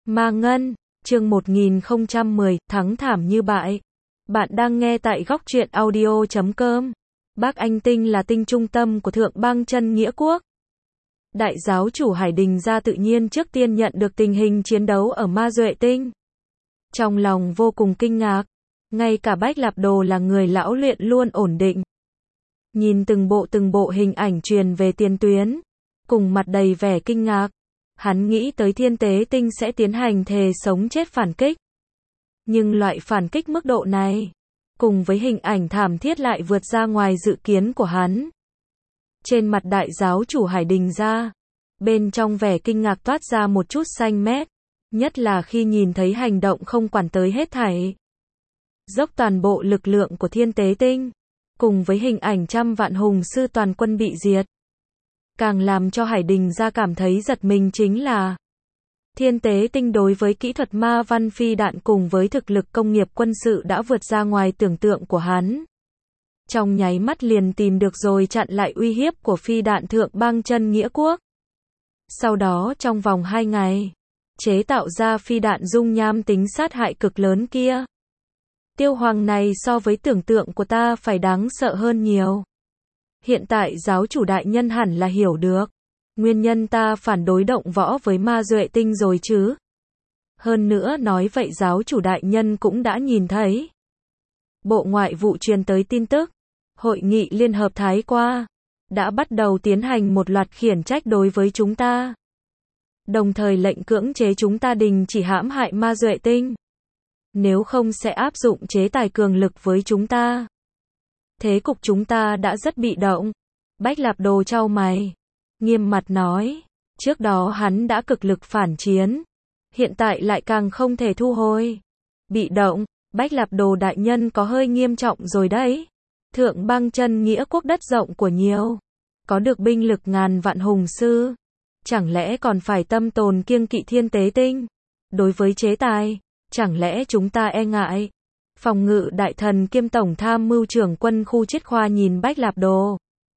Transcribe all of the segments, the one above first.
Ma Ngân, chương 1010, thắng thảm như bại. Bạn đang nghe tại góc truyện audio.com. Bác Anh Tinh là tinh trung tâm của Thượng Bang Chân Nghĩa Quốc. Đại giáo chủ Hải Đình Gia tự nhiên trước tiên nhận được tình hình chiến đấu ở Ma Duệ Tinh. Trong lòng vô cùng kinh ngạc, ngay cả Bách Lạp Đồ là người lão luyện luôn ổn định. Nhìn từng bộ hình ảnh truyền về tiền tuyến, cùng mặt đầy vẻ kinh ngạc. Hắn nghĩ tới Thiên Tế Tinh sẽ tiến hành thề sống chết phản kích. Nhưng loại phản kích mức độ này, cùng với hình ảnh thảm thiết lại vượt ra ngoài dự kiến của hắn. Trên mặt đại giáo chủ Hải Đình Gia, bên trong vẻ kinh ngạc toát ra một chút xanh mét, nhất là khi nhìn thấy hành động không quản tới hết thảy. Dốc toàn bộ lực lượng của Thiên Tế Tinh, cùng với hình ảnh trăm vạn hùng sư toàn quân bị diệt. Càng làm cho Hải Đình Gia cảm thấy giật mình chính là Thiên Tế Tinh đối với kỹ thuật ma văn phi đạn cùng với thực lực công nghiệp quân sự đã vượt ra ngoài tưởng tượng của hắn. Trong nháy mắt liền tìm được rồi chặn lại uy hiếp của phi đạn Thượng Bang Chân Nghĩa Quốc. Sau đó trong vòng 2 ngày, chế tạo ra phi đạn dung nham tính sát hại cực lớn kia. Tiêu Hoàng này so với tưởng tượng của ta phải đáng sợ hơn nhiều. Hiện tại giáo chủ đại nhân hẳn là hiểu được nguyên nhân ta phản đối động võ với Ma Duệ Tinh rồi chứ. Hơn nữa nói vậy giáo chủ đại nhân cũng đã nhìn thấy. Bộ Ngoại vụ truyền tới tin tức, Hội nghị Liên Hợp Thái Qua đã bắt đầu tiến hành một loạt khiển trách đối với chúng ta. Đồng thời lệnh cưỡng chế chúng ta đình chỉ hãm hại Ma Duệ Tinh. Nếu không sẽ áp dụng chế tài cường lực với chúng ta. Thế cục chúng ta đã rất bị động. Bách Lạp Đồ chau mày, nghiêm mặt nói, trước đó hắn đã cực lực phản chiến, hiện tại lại càng không thể thu hồi. Bị động, Bách Lạp Đồ đại nhân có hơi nghiêm trọng rồi đấy. Thượng Bang Chân Nghĩa Quốc đất rộng của nhiều, có được binh lực ngàn vạn hùng sư, chẳng lẽ còn phải tâm tồn kiêng kỵ Thiên Tế Tinh? Đối với chế tài, chẳng lẽ chúng ta e ngại? Phòng ngự đại thần kiêm tổng tham mưu trưởng quân khu Chiết Khoa nhìn Bách Lạp Đồ,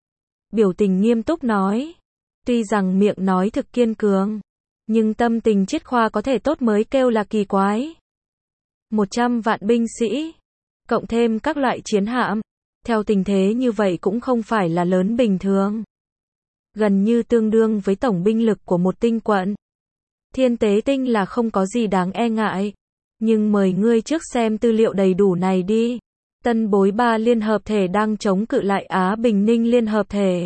biểu tình nghiêm túc nói, tuy rằng miệng nói thực kiên cường, nhưng tâm tình Chiết Khoa có thể tốt mới kêu là kỳ quái. 100 vạn binh sĩ, cộng thêm các loại chiến hạm, theo tình thế như vậy cũng không phải là lớn bình thường. Gần như tương đương với tổng binh lực của một tinh quận. Thiên Tế Tinh là không có gì đáng e ngại. Nhưng mời ngươi trước xem tư liệu đầy đủ này đi. Tân bối 3 liên hợp thể đang chống cự lại Á Bình Ninh liên hợp thể.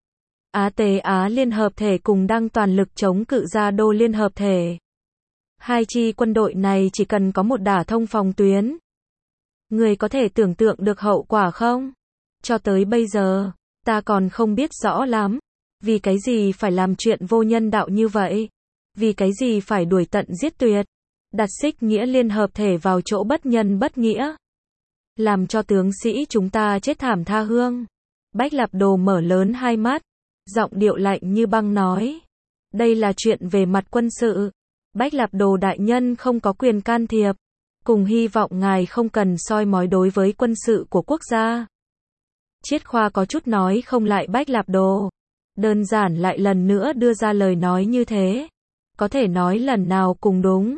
Á Tế Á liên hợp thể cùng đang toàn lực chống cự Gia Đô liên hợp thể. Hai chi quân đội này chỉ cần có một đả thông phòng tuyến. Người có thể tưởng tượng được hậu quả không? Cho tới bây giờ, ta còn không biết rõ lắm. Vì cái gì phải làm chuyện vô nhân đạo như vậy? Vì cái gì phải đuổi tận giết tuyệt? Đặt xích nghĩa liên hợp thể vào chỗ bất nhân bất nghĩa. Làm cho tướng sĩ chúng ta chết thảm tha hương. Bách Lạp Đồ mở lớn hai mắt, giọng điệu lạnh như băng nói. Đây là chuyện về mặt quân sự. Bách Lạp Đồ đại nhân không có quyền can thiệp. Cùng hy vọng ngài không cần soi mói đối với quân sự của quốc gia. Chiết Khoa có chút nói không lại Bách Lạp Đồ. Đơn giản lại lần nữa đưa ra lời nói như thế. Có thể nói lần nào cùng đúng.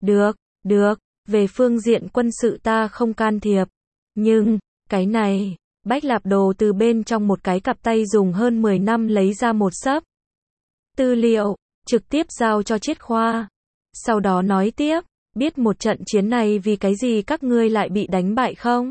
Được, về phương diện quân sự ta không can thiệp. Nhưng, cái này, Bách Lạp Đồ từ bên trong một cái cặp tay dùng hơn 10 năm lấy ra một xấp tư liệu, trực tiếp giao cho Chiết Khoa. Sau đó nói tiếp, biết một trận chiến này vì cái gì các ngươi lại bị đánh bại không?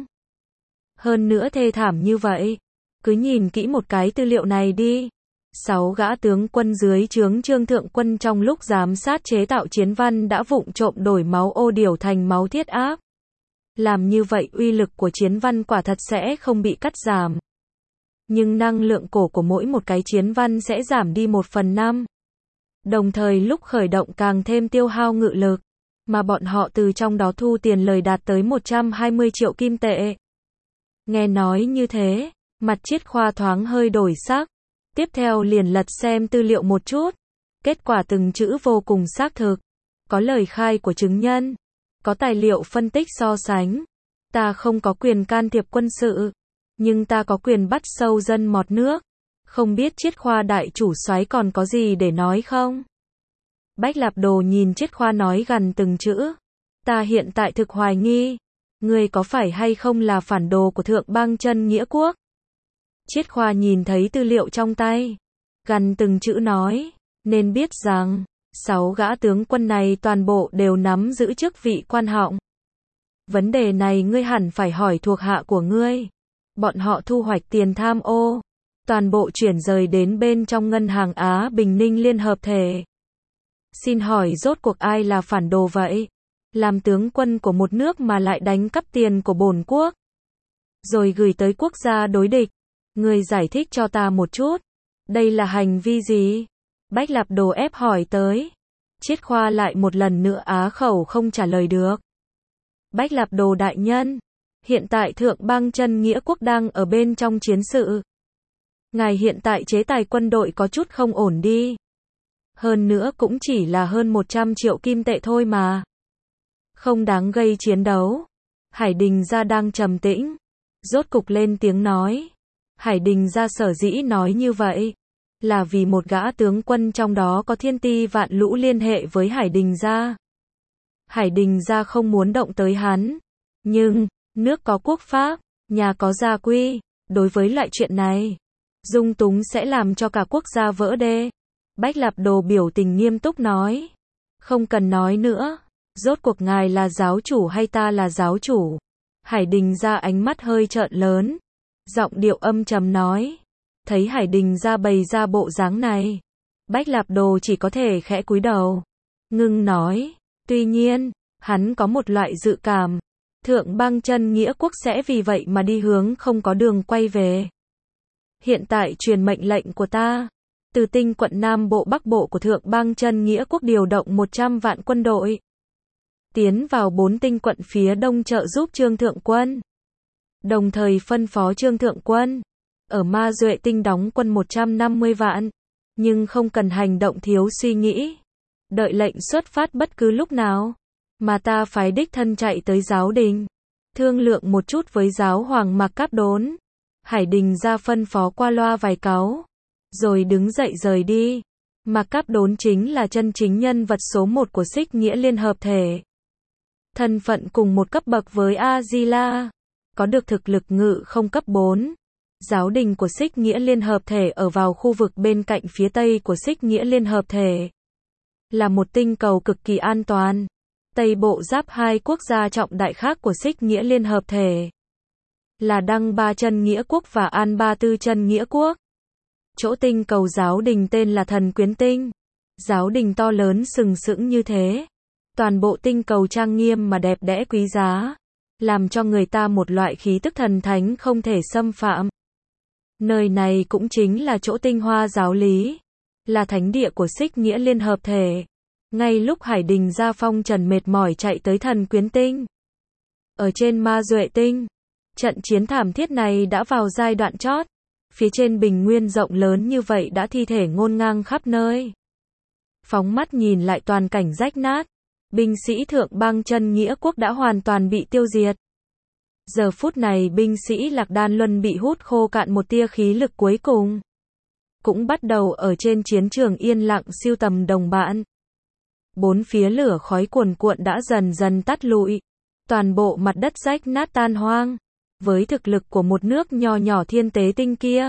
Hơn nữa thê thảm như vậy. Cứ nhìn kỹ một cái tư liệu này đi. 6 gã tướng quân dưới trướng Trương Thượng Quân trong lúc giám sát chế tạo chiến văn đã vụng trộm đổi máu ô điểu thành máu thiết áp. Làm như vậy uy lực của chiến văn quả thật sẽ không bị cắt giảm. Nhưng năng lượng cổ của mỗi một cái chiến văn sẽ giảm đi 1/5. Đồng thời lúc khởi động càng thêm tiêu hao ngự lực. Mà bọn họ từ trong đó thu tiền lời đạt tới 120 triệu kim tệ. Nghe nói như thế, mặt Chiết Khoa thoáng hơi đổi sắc. Tiếp theo liền lật xem tư liệu một chút. Kết quả từng chữ vô cùng xác thực. Có lời khai của chứng nhân. Có tài liệu phân tích so sánh. Ta không có quyền can thiệp quân sự. Nhưng ta có quyền bắt sâu dân mọt nước. Không biết Chiết Khoa đại chủ soái còn có gì để nói không? Bách Lạp Đồ nhìn Chiết Khoa nói gần từng chữ. Ta hiện tại thực hoài nghi. Ngươi có phải hay không là phản đồ của Thượng Bang Chân Nghĩa Quốc? Chiết Khoa nhìn thấy tư liệu trong tay. Gần từng chữ nói. Nên biết rằng, 6 gã tướng quân này toàn bộ đều nắm giữ chức vị quan họng. Vấn đề này ngươi hẳn phải hỏi thuộc hạ của ngươi. Bọn họ thu hoạch tiền tham ô. Toàn bộ chuyển rời đến bên trong ngân hàng Á Bình Ninh Liên Hợp Thể. Xin hỏi rốt cuộc ai là phản đồ vậy? Làm tướng quân của một nước mà lại đánh cắp tiền của bổn quốc. Rồi gửi tới quốc gia đối địch. Ngươi giải thích cho ta một chút. Đây là hành vi gì? Bách Lạp Đồ ép hỏi tới. Chiết Khoa lại một lần nữa á khẩu không trả lời được. Bách Lạp Đồ đại nhân. Hiện tại Thượng Bang Chân Nghĩa Quốc đang ở bên trong chiến sự. Ngài hiện tại chế tài quân đội có chút không ổn đi. Hơn nữa cũng chỉ là hơn 100 triệu kim tệ thôi mà. Không đáng gây chiến đấu. Hải Đình Gia đang trầm tĩnh. Rốt cục lên tiếng nói. Hải Đình Gia sở dĩ nói như vậy. Là vì một gã tướng quân trong đó có thiên ti vạn lũ liên hệ với Hải Đình Gia. Hải Đình Gia không muốn động tới hắn. Nhưng, nước có quốc pháp, nhà có gia quy. Đối với loại chuyện này, dung túng sẽ làm cho cả quốc gia vỡ đê. Bách Lạp Đồ biểu tình nghiêm túc nói. Không cần nói nữa. Rốt cuộc ngài là giáo chủ hay ta là giáo chủ? Hải Đình Gia ánh mắt hơi trợn lớn. Giọng điệu âm trầm nói. Thấy Hải Đình Gia bày ra bộ dáng này. Bách Lạp Đồ chỉ có thể khẽ cúi đầu. Ngưng nói. Tuy nhiên, hắn có một loại dự cảm. Thượng Bang Chân Nghĩa Quốc sẽ vì vậy mà đi hướng không có đường quay về. Hiện tại truyền mệnh lệnh của ta. Từ Tinh quận Nam Bộ Bắc Bộ của Thượng Bang Chân Nghĩa Quốc điều động 100 vạn quân đội. Tiến vào 4 tinh quận phía đông trợ giúp Trương Thượng Quân. Đồng thời phân phó Trương Thượng Quân. Ở Ma Duệ Tinh đóng quân 150 vạn. Nhưng không cần hành động thiếu suy nghĩ. Đợi lệnh xuất phát bất cứ lúc nào. Mà ta phải đích thân chạy tới giáo đình. Thương lượng một chút với giáo hoàng Mạc Cáp Đốn. Hải Đình Gia phân phó qua loa vài cáu. Rồi đứng dậy rời đi. Mạc Cáp Đốn chính là chân chính nhân vật số 1 của Xích Nghĩa Liên Hợp Thể. Thân phận cùng một cấp bậc với A-di-la. Có được thực lực ngự không cấp 4. Giáo đình của Xích Nghĩa Liên Hợp Thể ở vào khu vực bên cạnh phía tây của Xích Nghĩa Liên Hợp Thể. Là một tinh cầu cực kỳ an toàn. Tây bộ giáp hai quốc gia trọng đại khác của Xích Nghĩa Liên Hợp Thể. Là Đăng Ba Chân Nghĩa Quốc và An Ba Tư Chân Nghĩa Quốc. Chỗ tinh cầu giáo đình tên là Thần Quyến Tinh. Giáo đình to lớn sừng sững như thế. Toàn bộ tinh cầu trang nghiêm mà đẹp đẽ quý giá. Làm cho người ta một loại khí tức thần thánh không thể xâm phạm. Nơi này cũng chính là chỗ tinh hoa giáo lý. Là thánh địa của Xích Nghĩa Liên Hợp Thể. Ngay lúc Hải Đình Gia phong trần mệt mỏi chạy tới Thần Quyến Tinh. Ở trên Ma Duệ Tinh. Trận chiến thảm thiết này đã vào giai đoạn chót. Phía trên bình nguyên rộng lớn như vậy đã thi thể ngổn ngang khắp nơi. Phóng mắt nhìn lại toàn cảnh rách nát. Binh sĩ Thượng Bang Chân Nghĩa Quốc đã hoàn toàn bị tiêu diệt. Giờ phút này binh sĩ Lạc Đan Luân bị hút khô cạn một tia khí lực cuối cùng. Cũng bắt đầu ở trên chiến trường yên lặng sưu tầm đồng bạn. Bốn phía lửa khói cuồn cuộn đã dần dần tắt lụi. Toàn bộ mặt đất rách nát tan hoang. Với thực lực của một nước nho nhỏ Thiên Tế Tinh kia.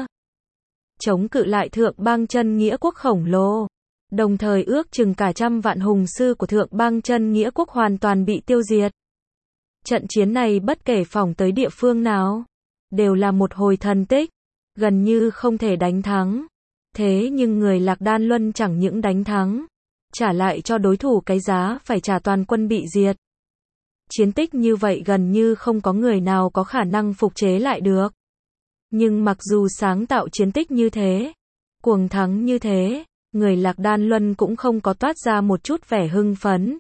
Chống cự lại Thượng Bang Chân Nghĩa Quốc khổng lồ. Đồng thời ước chừng cả 100 vạn hùng sư của Thượng Bang Chân Nghĩa Quốc hoàn toàn bị tiêu diệt. Trận chiến này bất kể phỏng tới địa phương nào. Đều là một hồi thần tích. Gần như không thể đánh thắng. Thế nhưng người Lạc Đan Luân chẳng những đánh thắng. Trả lại cho đối thủ cái giá phải trả toàn quân bị diệt. Chiến tích như vậy gần như không có người nào có khả năng phục chế lại được. Nhưng mặc dù sáng tạo chiến tích như thế, cuồng thắng như thế, người Lạc Đan Luân cũng không có toát ra một chút vẻ hưng phấn.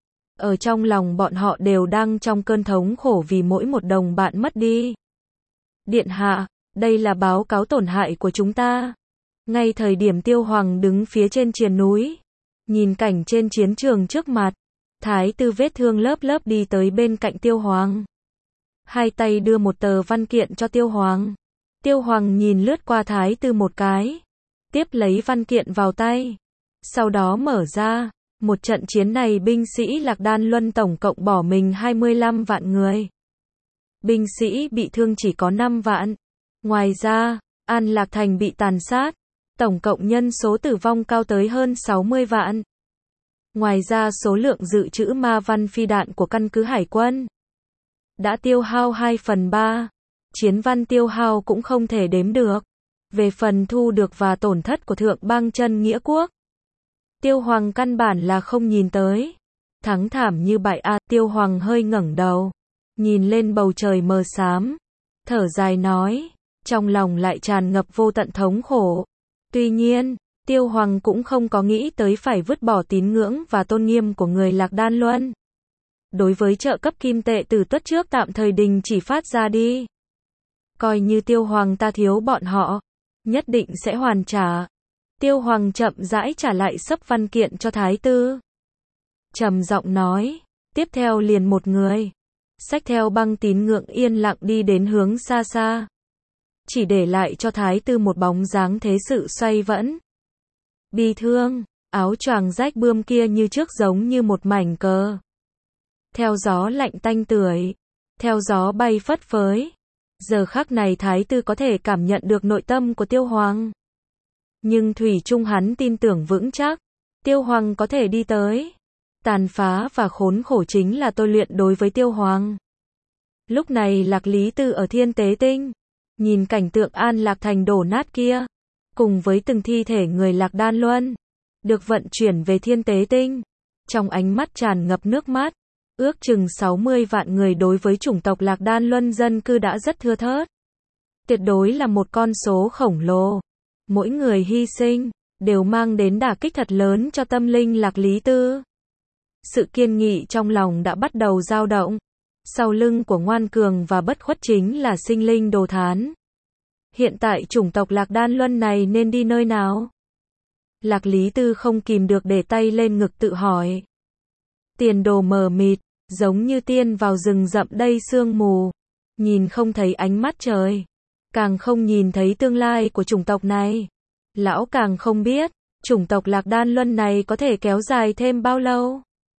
Ở trong lòng bọn họ đều đang trong cơn thống khổ vì mỗi một đồng bạn mất đi. Điện hạ, đây là báo cáo tổn hại của chúng ta. Ngay thời điểm Tiêu Hoàng đứng phía trên triền núi, nhìn cảnh trên chiến trường trước mặt, Thái tử vết thương lớp lớp đi tới bên cạnh Tiêu Hoàng. Hai tay đưa một tờ văn kiện cho Tiêu Hoàng. Tiêu Hoàng nhìn lướt qua Thái tử một cái, tiếp lấy văn kiện vào tay. Sau đó mở ra, Một trận chiến này binh sĩ Lạc Đan Luân tổng cộng bỏ mình 25 vạn người. Binh sĩ bị thương chỉ có 5 vạn. Ngoài ra, An Lạc Thành bị tàn sát. Tổng cộng nhân số tử vong cao tới hơn 60 vạn. Ngoài ra số lượng dự trữ ma văn phi đạn của căn cứ hải quân đã tiêu hao 2/3. Chiến văn tiêu hao cũng không thể đếm được. Về phần thu được và tổn thất của Thượng Bang Chân Nghĩa Quốc, Tiêu Hoàng căn bản là không nhìn tới. Thắng thảm như bại a. Tiêu Hoàng hơi ngẩng đầu, nhìn lên bầu trời mờ xám, thở dài nói, trong lòng lại tràn ngập vô tận thống khổ. Tuy nhiên, Tiêu Hoàng cũng không có nghĩ tới phải vứt bỏ tín ngưỡng và tôn nghiêm của người Lạc Đan Luân. Đối với trợ cấp kim tệ từ tuất trước tạm thời đình chỉ phát ra đi. Coi như Tiêu Hoàng ta thiếu bọn họ, nhất định sẽ hoàn trả. Tiêu Hoàng chậm rãi trả lại xấp văn kiện cho Thái Tư. Trầm giọng nói, tiếp theo liền một người xách theo băng tín ngưỡng yên lặng đi đến hướng xa xa. Chỉ để lại cho Thái Tư một bóng dáng thế sự xoay vẫn. Bi thương, áo choàng rách bươm kia như trước giống như một mảnh cờ. Theo gió lạnh tanh tưởi, theo gió bay phất phới. Giờ khắc này Thái Tư có thể cảm nhận được nội tâm của Tiêu Hoàng. Nhưng thủy chung hắn tin tưởng vững chắc, Tiêu Hoàng có thể đi tới. Tàn phá và khốn khổ chính là tôi luyện đối với Tiêu Hoàng. Lúc này Lạc Lý Tư ở Thiên Tế Tinh, nhìn cảnh tượng An Lạc Thành đổ nát kia, cùng với từng thi thể người Lạc Đan Luân, được vận chuyển về Thiên Tế Tinh. Trong ánh mắt tràn ngập nước mắt, ước chừng 60 vạn người đối với chủng tộc Lạc Đan Luân dân cư đã rất thưa thớt. Tuyệt đối là một con số khổng lồ. Mỗi người hy sinh, đều mang đến đả kích thật lớn cho tâm linh Lạc Lý Tư. Sự kiên nghị trong lòng đã bắt đầu dao động. Sau lưng của ngoan cường và bất khuất chính là sinh linh đồ thán. Hiện tại chủng tộc Lạc Đan Luân này nên đi nơi nào? Lạc Lý Tư không kìm được để tay lên ngực tự hỏi. Tiền đồ mờ mịt, giống như tiên vào rừng rậm đầy sương mù. Nhìn không thấy ánh mắt trời. Càng không nhìn thấy tương lai của chủng tộc này. Lão càng không biết, chủng tộc Lạc Đan Luân này có thể kéo dài thêm bao lâu.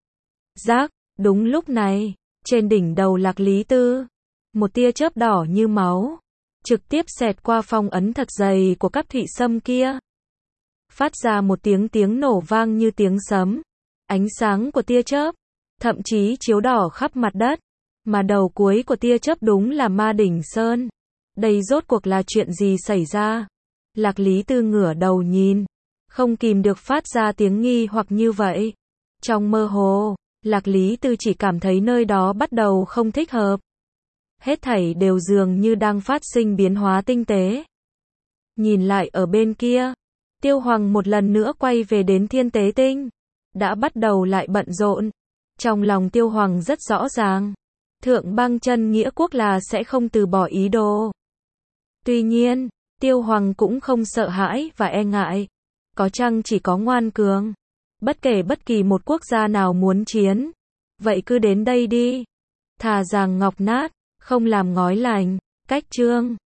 Rác, đúng lúc này, trên đỉnh đầu Lạc Lý Tư, một tia chớp đỏ như máu, trực tiếp xẹt qua phong ấn thật dày của các thụy sâm kia. Phát ra một tiếng nổ vang như tiếng sấm. Ánh sáng của tia chớp, thậm chí chiếu đỏ khắp mặt đất. Mà đầu cuối của tia chớp đúng là Ma Đỉnh Sơn. Đây rốt cuộc là chuyện gì xảy ra? Lạc Lý Tư ngửa đầu nhìn, không kìm được phát ra tiếng nghi hoặc như vậy. Trong mơ hồ, Lạc Lý Tư chỉ cảm thấy nơi đó bắt đầu không thích hợp. Hết thảy đều dường như đang phát sinh biến hóa tinh tế. Nhìn lại ở bên kia, Tiêu Hoàng một lần nữa quay về đến Thiên Tế Tinh. Đã bắt đầu lại bận rộn. Trong lòng Tiêu Hoàng rất rõ ràng. Thượng Bang Chân Nghĩa Quốc là sẽ không từ bỏ ý đồ. Tuy nhiên, Tiêu Hoàng cũng không sợ hãi và e ngại. Có chăng chỉ có ngoan cường. Bất kể bất kỳ một quốc gia nào muốn chiến. Vậy cứ đến đây đi. Thà rằng ngọc nát, không làm ngói lành. Cách chương